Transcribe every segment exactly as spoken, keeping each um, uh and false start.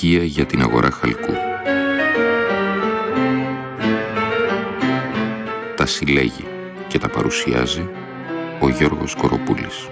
στοιχεία για την αγορά χαλκού. Τα συλλέγει και τα παρουσιάζει ο Γιώργος Κοροπούλης.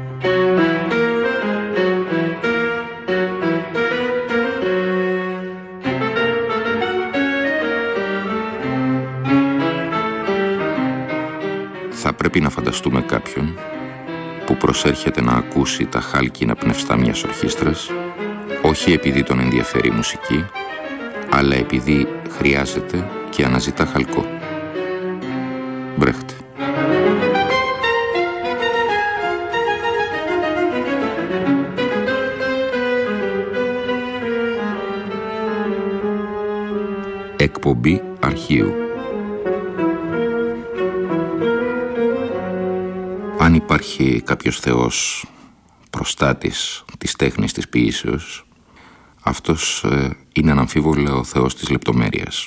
Θα πρέπει να φανταστούμε κάποιον που προσέρχεται να ακούσει τα χάλκινα πνευστά μιας ορχήστρας, όχι επειδή τον ενδιαφέρει η μουσική, αλλά επειδή χρειάζεται και αναζητά χαλκό. Μπρέχτ. Εκπομπή αρχείου. Αν υπάρχει κάποιος θεός προστάτης της τέχνης της ποίησεως, αυτός ε, είναι αναμφίβολα ο θεός της λεπτομέρειας.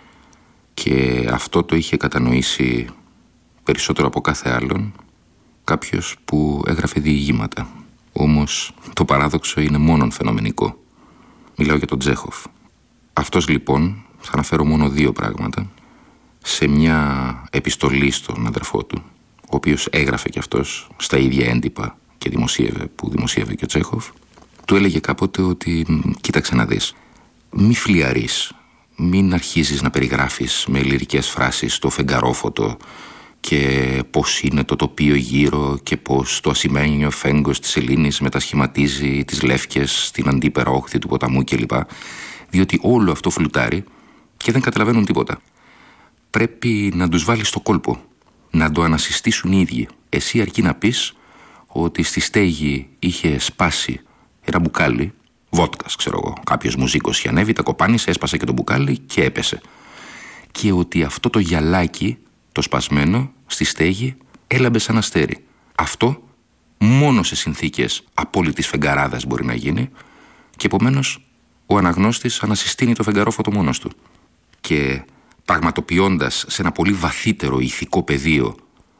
Και αυτό το είχε κατανοήσει περισσότερο από κάθε άλλον κάποιος που έγραφε διηγήματα. Όμως το παράδοξο είναι μόνον φαινομενικό. Μιλάω για τον Τσέχοφ. Αυτός λοιπόν, θα αναφέρω μόνο δύο πράγματα. Σε μια επιστολή στον αδερφό του, ο οποίος έγραφε κι αυτός στα ίδια έντυπα και δημοσίευε που δημοσίευε και ο Τσέχοφ, του έλεγε κάποτε ότι κοίταξε να δεις, μη φλιαρείς, μην αρχίζεις να περιγράφεις με λυρικές φράσεις το φεγγαρόφωτο και πώς είναι το τοπίο γύρω και πώς το ασημένιο φέγγος της σελήνης μετασχηματίζει τις λεύκες στην αντίπερα όχθη του ποταμού κλπ. Διότι όλο αυτό φλουτάρει και δεν καταλαβαίνουν τίποτα. Πρέπει να τους βάλεις στο κόλπο, να το ανασυστήσουν οι ίδιοι. Εσύ αρκεί να πεις ότι στη στέγη είχε σπάσει ένα μπουκάλι βότκας, ξέρω εγώ. Κάποιος μουζίκος είχε ανέβει, τα κοπάνισε, έσπασε και το μπουκάλι και έπεσε. Και ότι αυτό το γυαλάκι, το σπασμένο, στη στέγη έλαμπε σαν αστέρι. Αυτό μόνο σε συνθήκες απόλυτης φεγγαράδας μπορεί να γίνει και επομένως ο αναγνώστης ανασυστήνει το φεγγαρόφωτο μόνος του. Και πραγματοποιώντας σε ένα πολύ βαθύτερο ηθικό πεδίο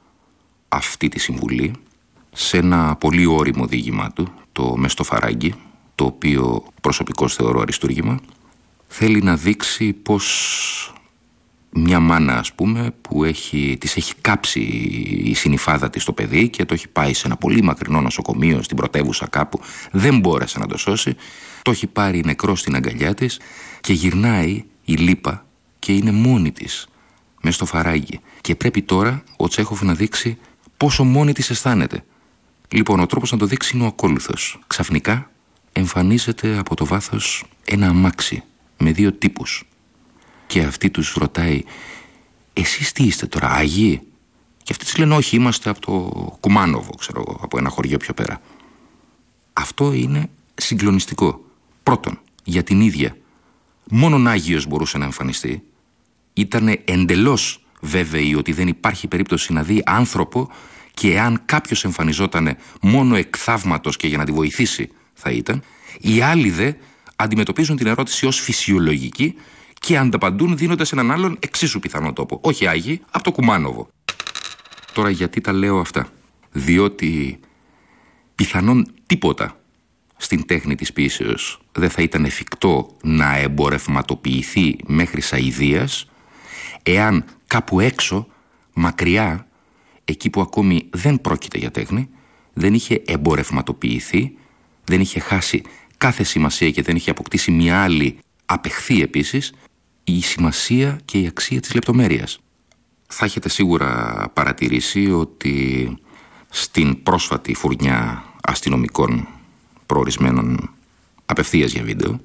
αυτή τη συμβουλή, σε ένα πολύ ώριμο διήγημά του, το «Μες στο φαράγγι», το οποίο προσωπικώς θεωρώ αριστούργημα, θέλει να δείξει πως μια μάνα, ας πούμε, που έχει, της έχει κάψει η συνυφάδα της το παιδί και το έχει πάει σε ένα πολύ μακρινό νοσοκομείο στην πρωτεύουσα κάπου, δεν μπόρεσε να το σώσει, το έχει πάρει νεκρό στην αγκαλιά της και γυρνάει η λύπα και είναι μόνη της μες στο φαράγγι. Και πρέπει τώρα ο Τσέχοφ να δείξει πόσο μόνη της αισθάνεται. Λοιπόν, ο τρόπος να το δείξει είναι ο ακόλουθος. Ξαφνικά εμφανίζεται από το βάθος ένα αμάξι με δύο τύπους. Και αυτή τους ρωτάει, εσείς τι είστε τώρα, Άγιοι? Και αυτοί της λένε, όχι, είμαστε από το Κουμάνοβο, ξέρω εγώ, από ένα χωριό πιο πέρα. Αυτό είναι συγκλονιστικό. Πρώτον, για την ίδια. Μόνον Άγιος μπορούσε να εμφανιστεί. Ήτανε εντελώς βέβαιη ότι δεν υπάρχει περίπτωση να δει άνθρωπο και εάν κάποιος εμφανιζόταν μόνο εκ θαύματος και για να τη βοηθήσει θα ήταν. Οι άλλοι δε αντιμετωπίζουν την ερώτηση ως φυσιολογική και ανταπαντούν δίνοντας έναν άλλον εξίσου πιθανό τόπο. Όχι Άγιοι, από το Κουμάνοβο. Τώρα γιατί τα λέω αυτά? Διότι πιθανόν τίποτα στην τέχνη της ποίησεως δεν θα ήταν εφικτό να εμπορευματοποιηθεί μέχρι σαηδίας εάν κάπου έξω, μακριά, εκεί που ακόμη δεν πρόκειται για τέχνη, δεν είχε εμπορευματοποιηθεί, δεν είχε χάσει κάθε σημασία και δεν είχε αποκτήσει μια άλλη απεχθή επίσης η σημασία και η αξία της λεπτομέρειας. Θα έχετε σίγουρα παρατηρήσει ότι στην πρόσφατη φουρνιά αστυνομικών προορισμένων απευθείας για βίντεο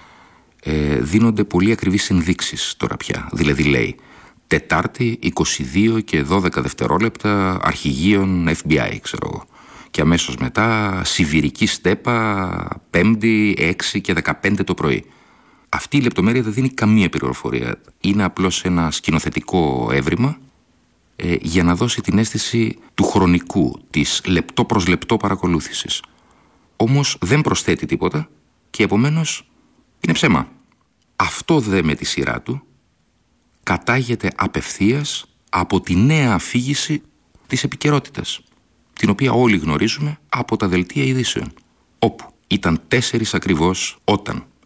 ε, δίνονται πολύ ακριβείς ενδείξεις τώρα πια. Δηλαδή λέει Τετάρτη είκοσι δύο και δώδεκα δευτερόλεπτα αρχηγείων εφ μπι άι, ξέρω εγώ. Και αμέσως μετά Σιβηρική Στέπα Πέμπτη έξι και δεκαπέντε το πρωί. Αυτή η λεπτομέρεια δεν δίνει καμία πληροφορία. Είναι απλώς ένα σκηνοθετικό έβριμα ε, για να δώσει την αίσθηση του χρονικού, της λεπτό προς λεπτό παρακολούθησης. Όμως δεν προσθέτει τίποτα και επομένως είναι ψέμα. Αυτό δε με τη σειρά του κατάγεται απευθείας από τη νέα αφήγηση της επικαιρότητας, την οποία όλοι γνωρίζουμε από τα δελτία ειδήσεων, όπου ήταν τέσσερις ακριβώς όταν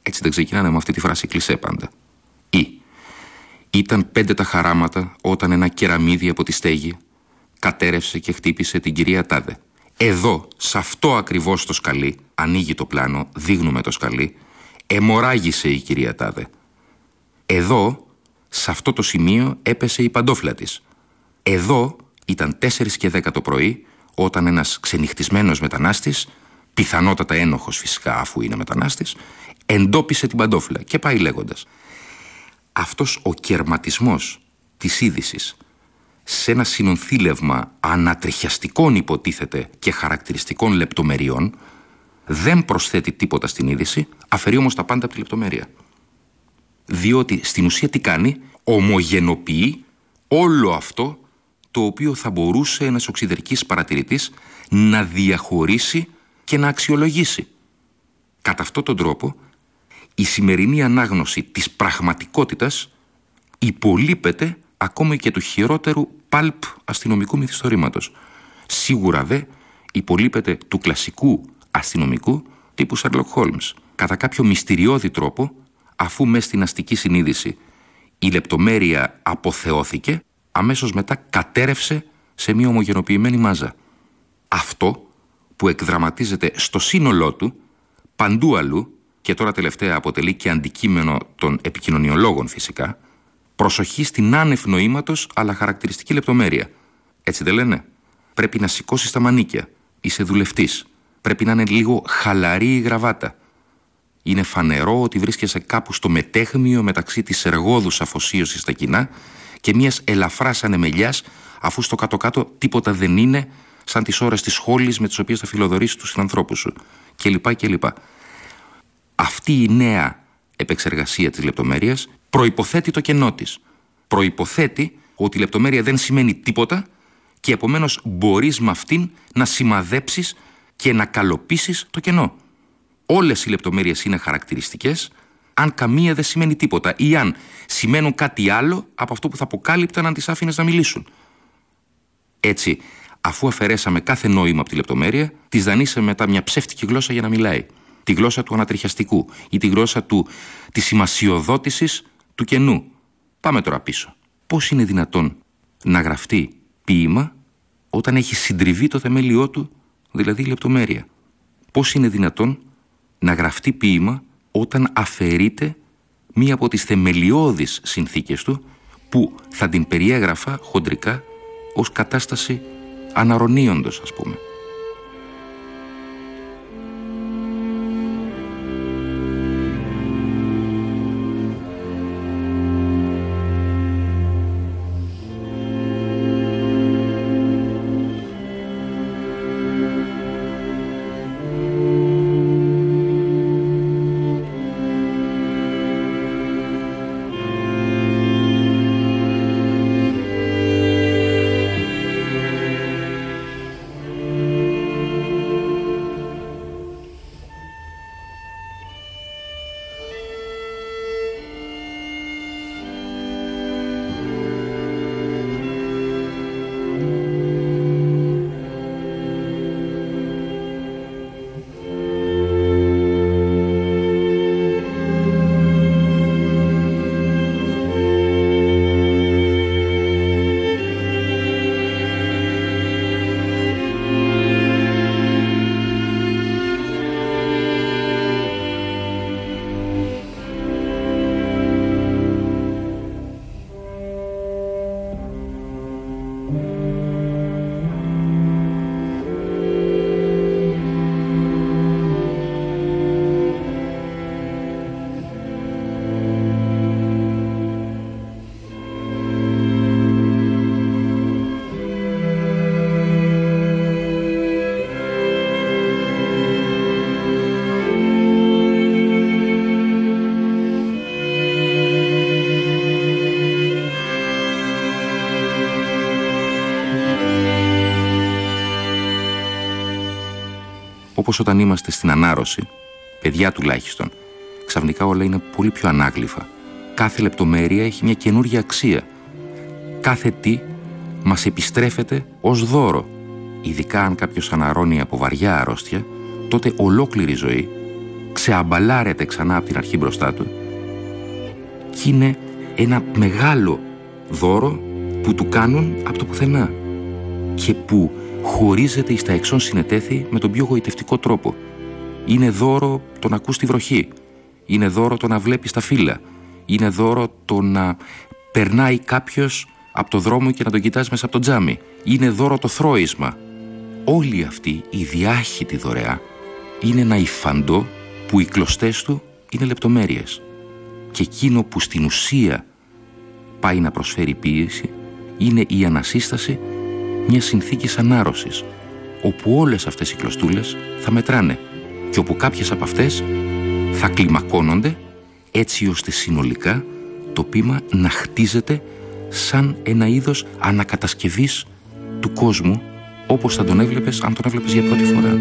Έτσι δεν ξεκινάνε με αυτή τη φράση κλισέ πάντα. Ή ήταν πέντε τα χαράματα όταν ένα κεραμίδι από τη στέγη κατέρευσε και χτύπησε την κυρία Τάδε. Εδώ, σε αυτό ακριβώς το σκαλί, ανοίγει το πλάνο, δείχνουμε το σκαλί, αιμορράγησε η κυρία Τάδε. Εδώ, σε αυτό το σημείο, έπεσε η παντόφλα της. Εδώ ήταν τέσσερις και δέκα το πρωί, όταν ένας ξενυχτισμένος μετανάστης, πιθανότατα ένοχος φυσικά αφού είναι μετανάστης, εντόπισε την παντόφλα και πάει λέγοντας. Αυτός ο κερματισμός της είδησης σε ένα συνονθήλευμα ανατριχιαστικών υποτίθεται και χαρακτηριστικών λεπτομεριών δεν προσθέτει τίποτα στην είδηση, αφαιρεί όμως τα πάντα από τη λεπτομέρεια. Διότι στην ουσία τι κάνει, ομογενοποιεί όλο αυτό το οποίο θα μπορούσε ένας οξυδερκής παρατηρητής να διαχωρίσει και να αξιολογήσει. Κατά αυτόν τον τρόπο, η σημερινή ανάγνωση της πραγματικότητας υπολείπεται ακόμη και του χειρότερου παλπ αστυνομικού μυθιστορήματος. Σίγουρα δε υπολείπεται του κλασικού αστυνομικού τύπου Sherlock Holmes. Κατά κάποιο μυστηριώδη τρόπο, αφού μες στην αστική συνείδηση η λεπτομέρεια αποθεώθηκε, αμέσως μετά κατέρευσε σε μια ομογενοποιημένη μάζα. Αυτό που εκδραματίζεται στο σύνολό του, παντού αλλού, και τώρα τελευταία αποτελεί και αντικείμενο των επικοινωνιολόγων φυσικά, προσοχή στην άνευ νοήματος αλλά χαρακτηριστική λεπτομέρεια. Έτσι δεν λένε? Πρέπει να σηκώσεις τα μανίκια, είσαι δουλευτής, πρέπει να είναι λίγο χαλαρή η γραβάτα. Είναι φανερό ότι βρίσκεσαι κάπου στο μετέχμιο μεταξύ της εργόδους αφοσίωσης στα κοινά και μιας ελαφράς ανεμελιάς, αφού στο κάτω-κάτω τίποτα δεν είναι σαν τις ώρες της σχόλης με τις οποίες θα φιλοδορήσεις τους συνανθρώπους σου κλπ. κλπ. Αυτή η νέα επεξεργασία της λεπτομέρειας προϋποθέτει το κενό της. Προϋποθέτει ότι η λεπτομέρεια δεν σημαίνει τίποτα και επομένως μπορείς με αυτήν να σημαδέψεις και να καλοποιήσεις το κενό. Όλες οι λεπτομέρειες είναι χαρακτηριστικές, αν καμία δεν σημαίνει τίποτα ή αν σημαίνουν κάτι άλλο από αυτό που θα αποκάλυπταν αν τις άφηνες να μιλήσουν. Έτσι, αφού αφαιρέσαμε κάθε νόημα από τη λεπτομέρεια, της δανείσαμε μετά μια ψεύτικη γλώσσα για να μιλάει. Τη γλώσσα του ανατριχιαστικού ή τη γλώσσα του, της σημασιοδότησης του κενού. Πάμε τώρα πίσω. Πώς είναι δυνατόν να γραφτεί ποίημα όταν έχει συντριβεί το θεμέλιό του, δηλαδή η λεπτομέρεια? Πώς είναι δυνατόν να γραφτεί ποίημα όταν αφαιρείται μία από τις θεμελιώδεις συνθήκες του, που θα την περιέγραφα χοντρικά ως κατάσταση αναρρωνίοντος, ας πούμε. Όπως όταν είμαστε στην ανάρρωση, παιδιά τουλάχιστον, ξαφνικά όλα είναι πολύ πιο ανάγλυφα. Κάθε λεπτομέρεια έχει μια καινούργια αξία. Κάθε τι μας επιστρέφεται ως δώρο. Ειδικά αν κάποιος αναρρώνει από βαριά αρρώστια, τότε ολόκληρη ζωή ξεαμπαλάρεται ξανά από την αρχή μπροστά του και είναι ένα μεγάλο δώρο που του κάνουν από το πουθενά και που χωρίζεται εις τα εξών συνετέθη με τον πιο γοητευτικό τρόπο. Είναι δώρο το να ακούς τη βροχή, είναι δώρο το να βλέπεις τα φύλλα, είναι δώρο το να περνάει κάποιος από το δρόμο και να τον κοιτάς μέσα από το τζάμι, είναι δώρο το θρώισμα. Όλη αυτή η διάχυτη δωρεά είναι ένα υφαντό που οι κλωστές του είναι λεπτομέρειες και εκείνο που στην ουσία πάει να προσφέρει ποίηση είναι η ανασύσταση μιας συνθήκης ανάρρωσης, όπου όλες αυτές οι κλωστούλες θα μετράνε και όπου κάποιες από αυτές θα κλιμακώνονται έτσι ώστε συνολικά το ποίημα να χτίζεται σαν ένα είδος ανακατασκευής του κόσμου, όπως θα τον έβλεπες αν τον έβλεπες για πρώτη φορά.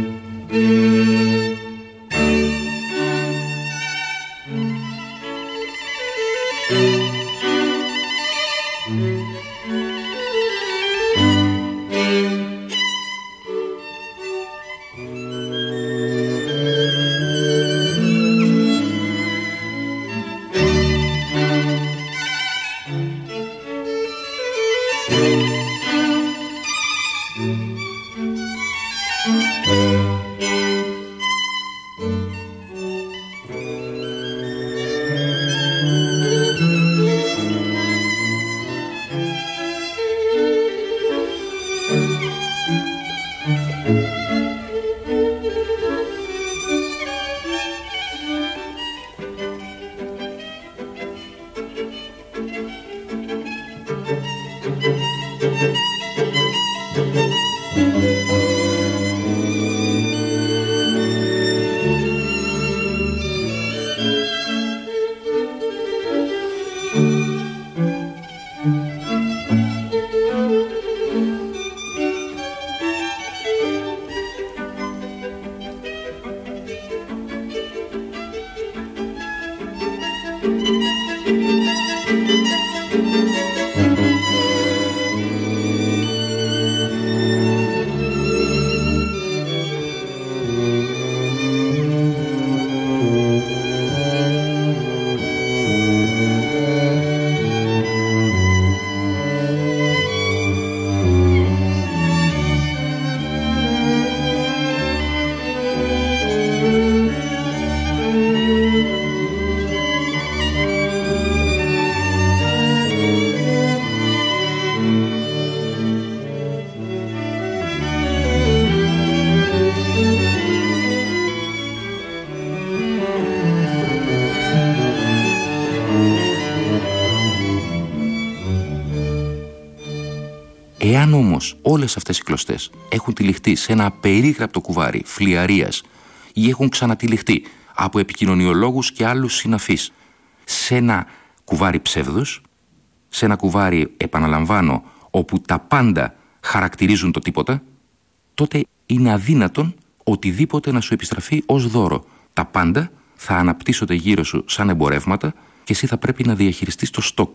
Εάν όμως όλες αυτές οι κλωστές έχουν τυλιχτεί σε ένα απερίγραπτο κουβάρι φλιαρίας ή έχουν ξανατυλιχτεί από επικοινωνιολόγους και άλλους συναφείς σε ένα κουβάρι ψεύδους, σε ένα κουβάρι, επαναλαμβάνω, όπου τα πάντα χαρακτηρίζουν το τίποτα, τότε είναι αδύνατον οτιδήποτε να σου επιστραφεί ως δώρο. Τα πάντα θα αναπτύσσονται γύρω σου σαν εμπορεύματα και εσύ θα πρέπει να διαχειριστείς το στόκ.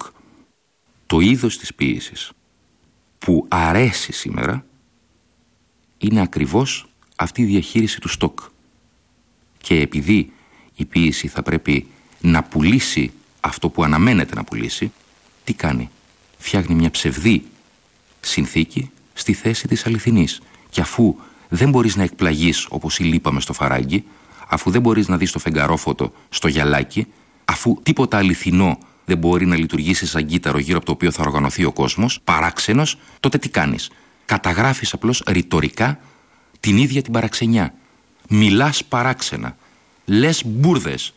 Το είδος της ποίησης που αρέσει σήμερα είναι ακριβώς αυτή η διαχείριση του στόκ. Και επειδή η ποίηση θα πρέπει να πουλήσει αυτό που αναμένεται να πουλήσει, τι κάνει? Φτιάχνει μια ψευδή συνθήκη στη θέση της αληθινής. Και αφού δεν μπορείς να εκπλαγείς όπως η λίπα μες στο φαράγγι, αφού δεν μπορείς να δεις το φεγγαρόφωτο στο γυαλάκι, αφού τίποτα αληθινό δεν μπορεί να λειτουργήσει σαν κύτταρο γύρω από το οποίο θα οργανωθεί ο κόσμος, παράξενος, τότε τι κάνεις? Καταγράφεις απλώς ρητορικά την ίδια την παραξενιά. Μιλάς παράξενα. Λες μπουρδες.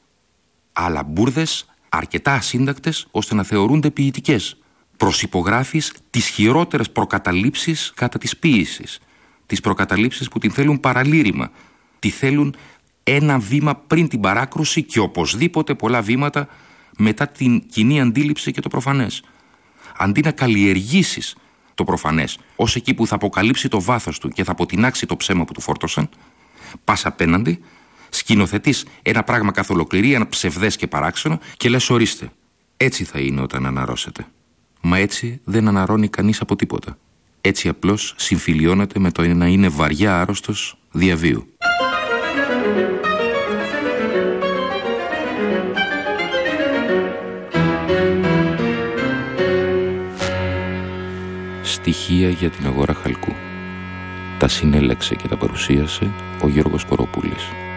Αλλά μπουρδες αρκετά ασύντακτες ώστε να θεωρούνται ποιητικές. Προσυπογράφεις τις χειρότερες προκαταλήψεις κατά της ποίησης. Τις προκαταλήψεις που την θέλουν παραλήρημα. Τη θέλουν ένα βήμα πριν την παράκρουση και οπωσδήποτε πολλά βήματα μετά την κοινή αντίληψη και το προφανές. Αντί να καλλιεργήσεις το προφανές ως εκεί που θα αποκαλύψει το βάθος του και θα αποτινάξει το ψέμα που του φόρτωσαν, πας απέναντι, σκηνοθετείς ένα πράγμα καθ' ολοκληρή, ένα ψευδές και παράξενο και λες ορίστε, έτσι θα είναι όταν αναρρώσετε. Μα έτσι δεν αναρρώνει κανείς από τίποτα. Έτσι απλώς συμφιλιώνεται με το να είναι βαριά άρρωστος διαβίου. στοιχεία για την αγορά χαλκού. Τα συνέλεξε και τα παρουσίασε ο Γιώργος Κοροπούλης.